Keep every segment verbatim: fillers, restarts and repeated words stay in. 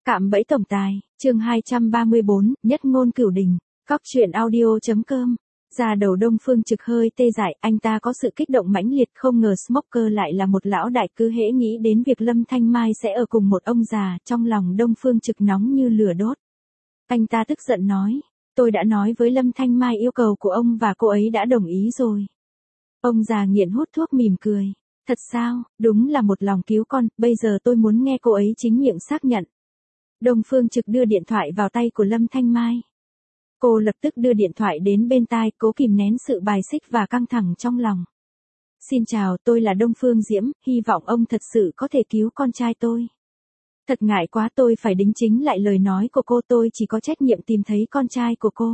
Cạm bẫy tổng tài, chương hai trăm ba mươi bốn, nhất ngôn cửu đình, cóc truyện audio.com. Ra đầu Đông Phương Trực hơi tê dại, anh ta có sự kích động mãnh liệt, không ngờ Smoker lại là một lão đại, cứ hễ nghĩ đến việc Lâm Thanh Mai sẽ ở cùng một ông già, trong lòng Đông Phương Trực nóng như lửa đốt. Anh ta tức giận nói, tôi đã nói với Lâm Thanh Mai yêu cầu của ông và cô ấy đã đồng ý rồi. Ông già nghiện hút thuốc mỉm cười, thật sao, đúng là một lòng cứu con, bây giờ tôi muốn nghe cô ấy chính miệng xác nhận. Đông Phương Trực đưa điện thoại vào tay của Lâm Thanh Mai. Cô lập tức đưa điện thoại đến bên tai, cố kìm nén sự bài xích và căng thẳng trong lòng. Xin chào, tôi là Đông Phương Diễm, hy vọng ông thật sự có thể cứu con trai tôi. Thật ngại quá, tôi phải đính chính lại lời nói của cô, tôi chỉ có trách nhiệm tìm thấy con trai của cô.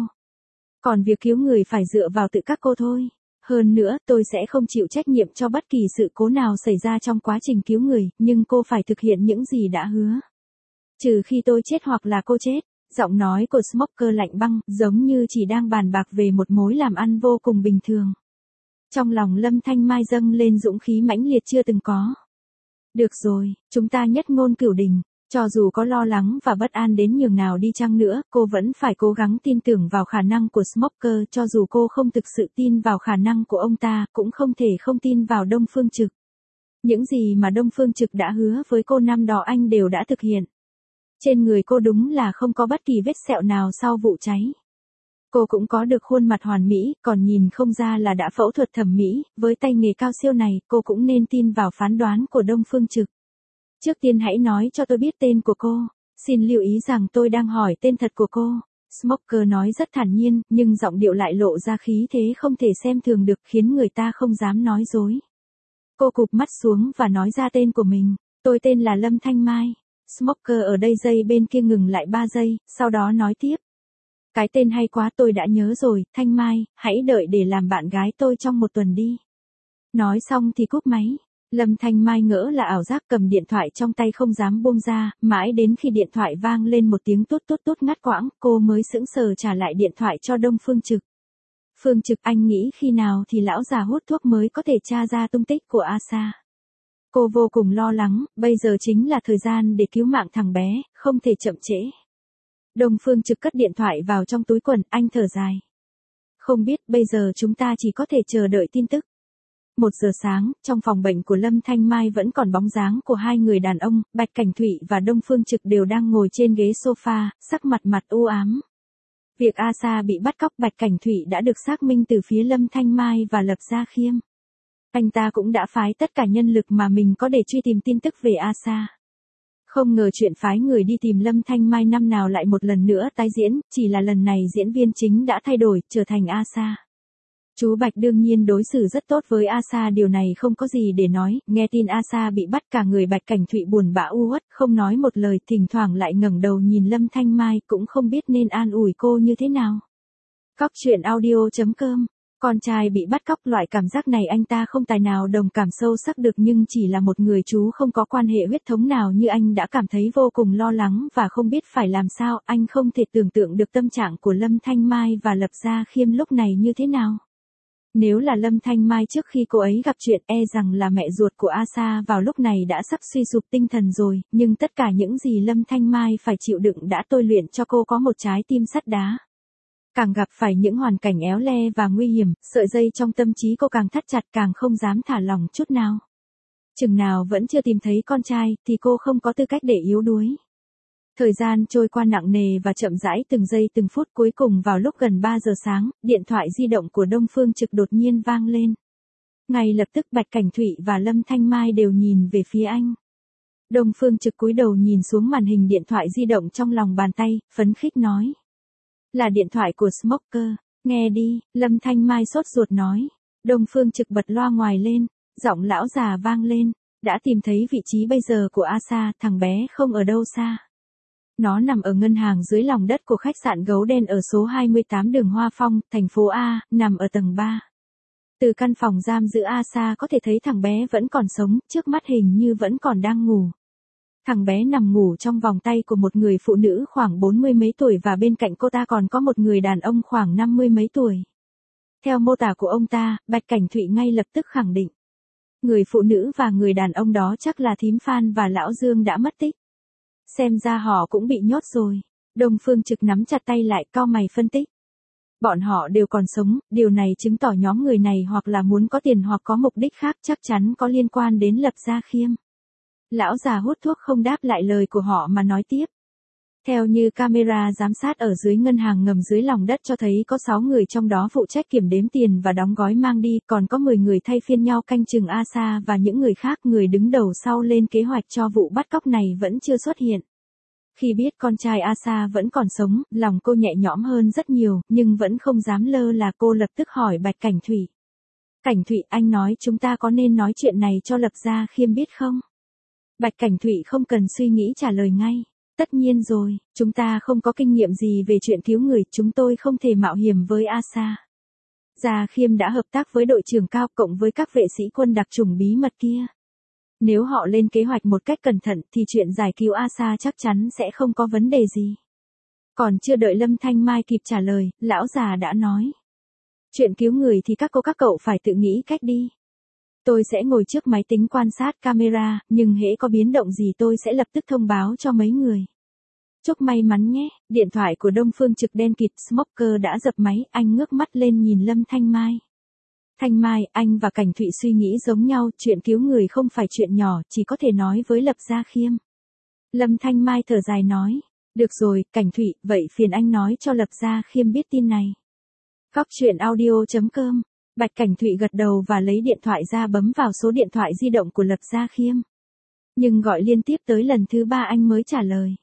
Còn việc cứu người phải dựa vào tự các cô thôi. Hơn nữa, tôi sẽ không chịu trách nhiệm cho bất kỳ sự cố nào xảy ra trong quá trình cứu người, nhưng cô phải thực hiện những gì đã hứa. Trừ khi tôi chết hoặc là cô chết. Giọng nói của Smoker lạnh băng, giống như chỉ đang bàn bạc về một mối làm ăn vô cùng bình thường. Trong lòng Lâm Thanh Mai dâng lên dũng khí mãnh liệt chưa từng có. Được rồi, chúng ta nhất ngôn cửu đình, cho dù có lo lắng và bất an đến nhường nào đi chăng nữa, cô vẫn phải cố gắng tin tưởng vào khả năng của Smoker, cho dù cô không thực sự tin vào khả năng của ông ta, cũng không thể không tin vào Đông Phương Trực. Những gì mà Đông Phương Trực đã hứa với cô năm đó anh đều đã thực hiện. Trên người cô đúng là không có bất kỳ vết sẹo nào sau vụ cháy. Cô cũng có được khuôn mặt hoàn mỹ, còn nhìn không ra là đã phẫu thuật thẩm mỹ, với tay nghề cao siêu này, cô cũng nên tin vào phán đoán của Đông Phương Trực. Trước tiên hãy nói cho tôi biết tên của cô, xin lưu ý rằng tôi đang hỏi tên thật của cô. Smoker nói rất thản nhiên, nhưng giọng điệu lại lộ ra khí thế không thể xem thường được, khiến người ta không dám nói dối. Cô cụp mắt xuống và nói ra tên của mình, tôi tên là Lâm Thanh Mai. Smoker ở đây dây bên kia ngừng lại ba giây, sau đó nói tiếp. Cái tên hay quá, tôi đã nhớ rồi, Thanh Mai, hãy đợi để làm bạn gái tôi trong một tuần đi. Nói xong thì cúp máy. Lâm Thanh Mai ngỡ là ảo giác, cầm điện thoại trong tay không dám buông ra, mãi đến khi điện thoại vang lên một tiếng tút tút tút ngắt quãng, cô mới sững sờ trả lại điện thoại cho Đông Phương Trực. Phương Trực, anh nghĩ khi nào thì lão già hút thuốc mới có thể tra ra tung tích của A Sa? Cô vô cùng lo lắng, bây giờ chính là thời gian để cứu mạng thằng bé, không thể chậm trễ. Đông Phương Trực cất điện thoại vào trong túi quần, anh thở dài. Không biết, bây giờ chúng ta chỉ có thể chờ đợi tin tức. Một giờ sáng, trong phòng bệnh của Lâm Thanh Mai vẫn còn bóng dáng của hai người đàn ông, Bạch Cảnh Thụy và Đông Phương Trực đều đang ngồi trên ghế sofa, sắc mặt mặt u ám. Việc A Sa bị bắt cóc, Bạch Cảnh Thụy đã được xác minh từ phía Lâm Thanh Mai và Lập Gia Khiêm. Anh ta cũng đã phái tất cả nhân lực mà mình có để truy tìm tin tức về A Sa. Không ngờ chuyện phái người đi tìm Lâm Thanh Mai năm nào lại một lần nữa tái diễn, chỉ là lần này diễn viên chính đã thay đổi, trở thành A Sa. Chú Bạch đương nhiên đối xử rất tốt với A Sa, điều này không có gì để nói, nghe tin A Sa bị bắt cả người Bạch Cảnh Thụy buồn bã u uất, không nói một lời, thỉnh thoảng lại ngẩng đầu nhìn Lâm Thanh Mai, cũng không biết nên an ủi cô như thế nào. Cóc truyện audio.com. Con trai bị bắt cóc, loại cảm giác này anh ta không tài nào đồng cảm sâu sắc được, nhưng chỉ là một người chú không có quan hệ huyết thống nào như anh đã cảm thấy vô cùng lo lắng và không biết phải làm sao, anh không thể tưởng tượng được tâm trạng của Lâm Thanh Mai và Lập Gia Khiêm lúc này như thế nào. Nếu là Lâm Thanh Mai trước khi cô ấy gặp chuyện, e rằng là mẹ ruột của A Sa vào lúc này đã sắp suy sụp tinh thần rồi, nhưng tất cả những gì Lâm Thanh Mai phải chịu đựng đã tôi luyện cho cô có một trái tim sắt đá. Càng gặp phải những hoàn cảnh éo le và nguy hiểm, sợi dây trong tâm trí cô càng thắt chặt, càng không dám thả lỏng chút nào. Chừng nào vẫn chưa tìm thấy con trai, thì cô không có tư cách để yếu đuối. Thời gian trôi qua nặng nề và chậm rãi, từng giây từng phút, cuối cùng vào lúc gần ba giờ sáng, điện thoại di động của Đông Phương Trực đột nhiên vang lên. Ngay lập tức Bạch Cảnh Thụy và Lâm Thanh Mai đều nhìn về phía anh. Đông Phương Trực cúi đầu nhìn xuống màn hình điện thoại di động trong lòng bàn tay, phấn khích nói. Là điện thoại của Smoker, nghe đi, Lâm Thanh Mai sốt ruột nói. Đông Phương Trực bật loa ngoài lên, giọng lão già vang lên, đã tìm thấy vị trí bây giờ của A Sa, thằng bé không ở đâu xa. Nó nằm ở ngân hàng dưới lòng đất của khách sạn Gấu Đen ở số hai mươi tám đường Hoa Phong, thành phố A, nằm ở tầng ba. Từ căn phòng giam giữ A Sa có thể thấy thằng bé vẫn còn sống, trước mắt hình như vẫn còn đang ngủ. Thằng bé nằm ngủ trong vòng tay của một người phụ nữ khoảng bốn mươi mấy tuổi và bên cạnh cô ta còn có một người đàn ông khoảng năm mươi mấy tuổi. Theo mô tả của ông ta, Bạch Cảnh Thụy ngay lập tức khẳng định. Người phụ nữ và người đàn ông đó chắc là thím Phan và lão Dương đã mất tích. Xem ra họ cũng bị nhốt rồi. Đông Phương Trực nắm chặt tay lại, cau mày phân tích. Bọn họ đều còn sống, điều này chứng tỏ nhóm người này hoặc là muốn có tiền hoặc có mục đích khác, chắc chắn có liên quan đến Lập Gia Khiêm. Lão già hút thuốc không đáp lại lời của họ mà nói tiếp. Theo như camera giám sát ở dưới ngân hàng ngầm dưới lòng đất cho thấy có sáu người trong đó phụ trách kiểm đếm tiền và đóng gói mang đi, còn có mười người thay phiên nhau canh chừng Asa và những người khác. Người đứng đầu sau lên kế hoạch cho vụ bắt cóc này vẫn chưa xuất hiện. Khi biết con trai Asa vẫn còn sống, lòng cô nhẹ nhõm hơn rất nhiều, nhưng vẫn không dám lơ là. Cô lập tức hỏi Bạch Cảnh Thụy. Cảnh Thụy, anh nói chúng ta có nên nói chuyện này cho Lập Gia Khiêm biết không? Bạch Cảnh Thụy không cần suy nghĩ trả lời ngay. Tất nhiên rồi, chúng ta không có kinh nghiệm gì về chuyện cứu người, chúng tôi không thể mạo hiểm với Asa. Gia Khiêm đã hợp tác với đội trưởng Cao cộng với các vệ sĩ quân đặc chủng bí mật kia. Nếu họ lên kế hoạch một cách cẩn thận thì chuyện giải cứu Asa chắc chắn sẽ không có vấn đề gì. Còn chưa đợi Lâm Thanh Mai kịp trả lời, lão già đã nói. Chuyện cứu người thì các cô các cậu phải tự nghĩ cách đi. Tôi sẽ ngồi trước máy tính quan sát camera, nhưng hễ có biến động gì tôi sẽ lập tức thông báo cho mấy người. Chúc may mắn nhé. Điện thoại của Đông Phương Trực đen kịt. Smoker đã dập máy, anh ngước mắt lên nhìn Lâm Thanh Mai. Thanh Mai, anh và Cảnh Thụy suy nghĩ giống nhau, chuyện cứu người không phải chuyện nhỏ, chỉ có thể nói với Lập Gia Khiêm. Lâm Thanh Mai thở dài nói. Được rồi, Cảnh Thụy, vậy phiền anh nói cho Lập Gia Khiêm biết tin này. Cóc truyện audio chấm com. Bạch Cảnh Thụy gật đầu và lấy điện thoại ra bấm vào số điện thoại di động của Lập Gia Khiêm. Nhưng gọi liên tiếp tới lần thứ ba anh mới trả lời.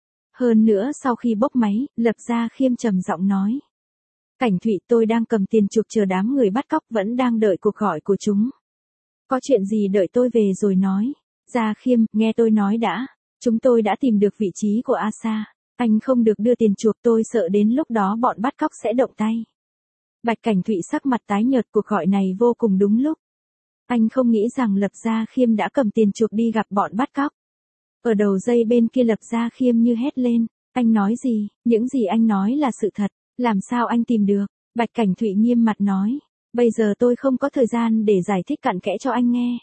Hơn nữa sau khi bốc máy, Lập Gia Khiêm trầm giọng nói. Cảnh Thụy, tôi đang cầm tiền chuộc chờ đám người bắt cóc, vẫn đang đợi cuộc gọi của chúng. Có chuyện gì đợi tôi về rồi nói. Gia Khiêm, nghe tôi nói đã. Chúng tôi đã tìm được vị trí của Asa. Anh không được đưa tiền chuộc, tôi sợ đến lúc đó bọn bắt cóc sẽ động tay. Bạch Cảnh Thụy sắc mặt tái nhợt, cuộc gọi này vô cùng đúng lúc. Anh không nghĩ rằng Lập Gia Khiêm đã cầm tiền chuộc đi gặp bọn bắt cóc. Ở đầu dây bên kia Lập Gia Khiêm như hét lên. Anh nói gì? Những gì anh nói là sự thật. Làm sao anh tìm được? Bạch Cảnh Thụy nghiêm mặt nói. Bây giờ tôi không có thời gian để giải thích cặn kẽ cho anh nghe.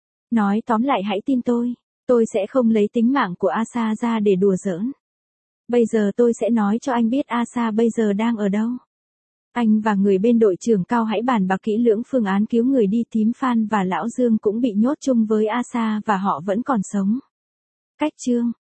Nói tóm lại hãy tin tôi. Tôi sẽ không lấy tính mạng của Asa ra để đùa giỡn. Bây giờ tôi sẽ nói cho anh biết Asa bây giờ đang ở đâu. Anh và người bên đội trưởng Cao hãy bàn bạc kỹ lưỡng phương án cứu người đi. Thím Phan và Lão Dương cũng bị nhốt chung với Asa và họ vẫn còn sống. Cách chương